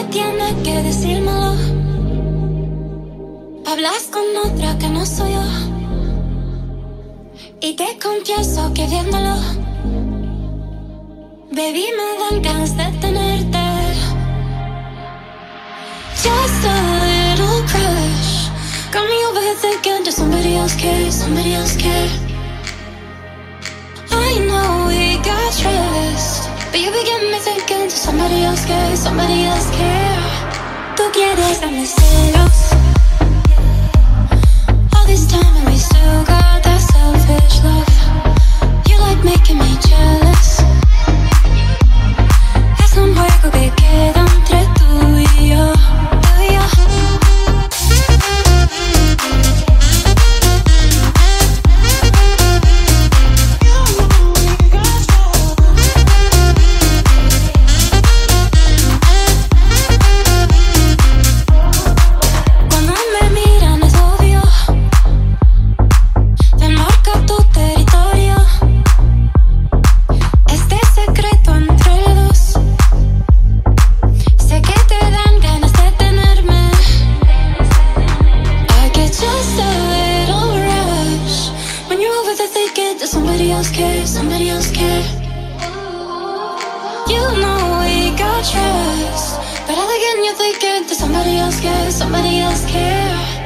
tiene que decírmelo. Hablas con otra que no soy yo, y te confieso que viéndolo, baby, me dan ganas de tenerte. Just a little crush got me over here thinking, does somebody else care? Somebody else care? I know we got trust, but you be getting me thinking, does somebody else care? Somebody else care? Tú quieres darme celos all this time, and we still got that selfish love. You like making me jealous. Es un juego que queda entre tú y yo. Somebody else care, somebody else care. You know we got trust, but all again you're thinking, does somebody else care, somebody else care?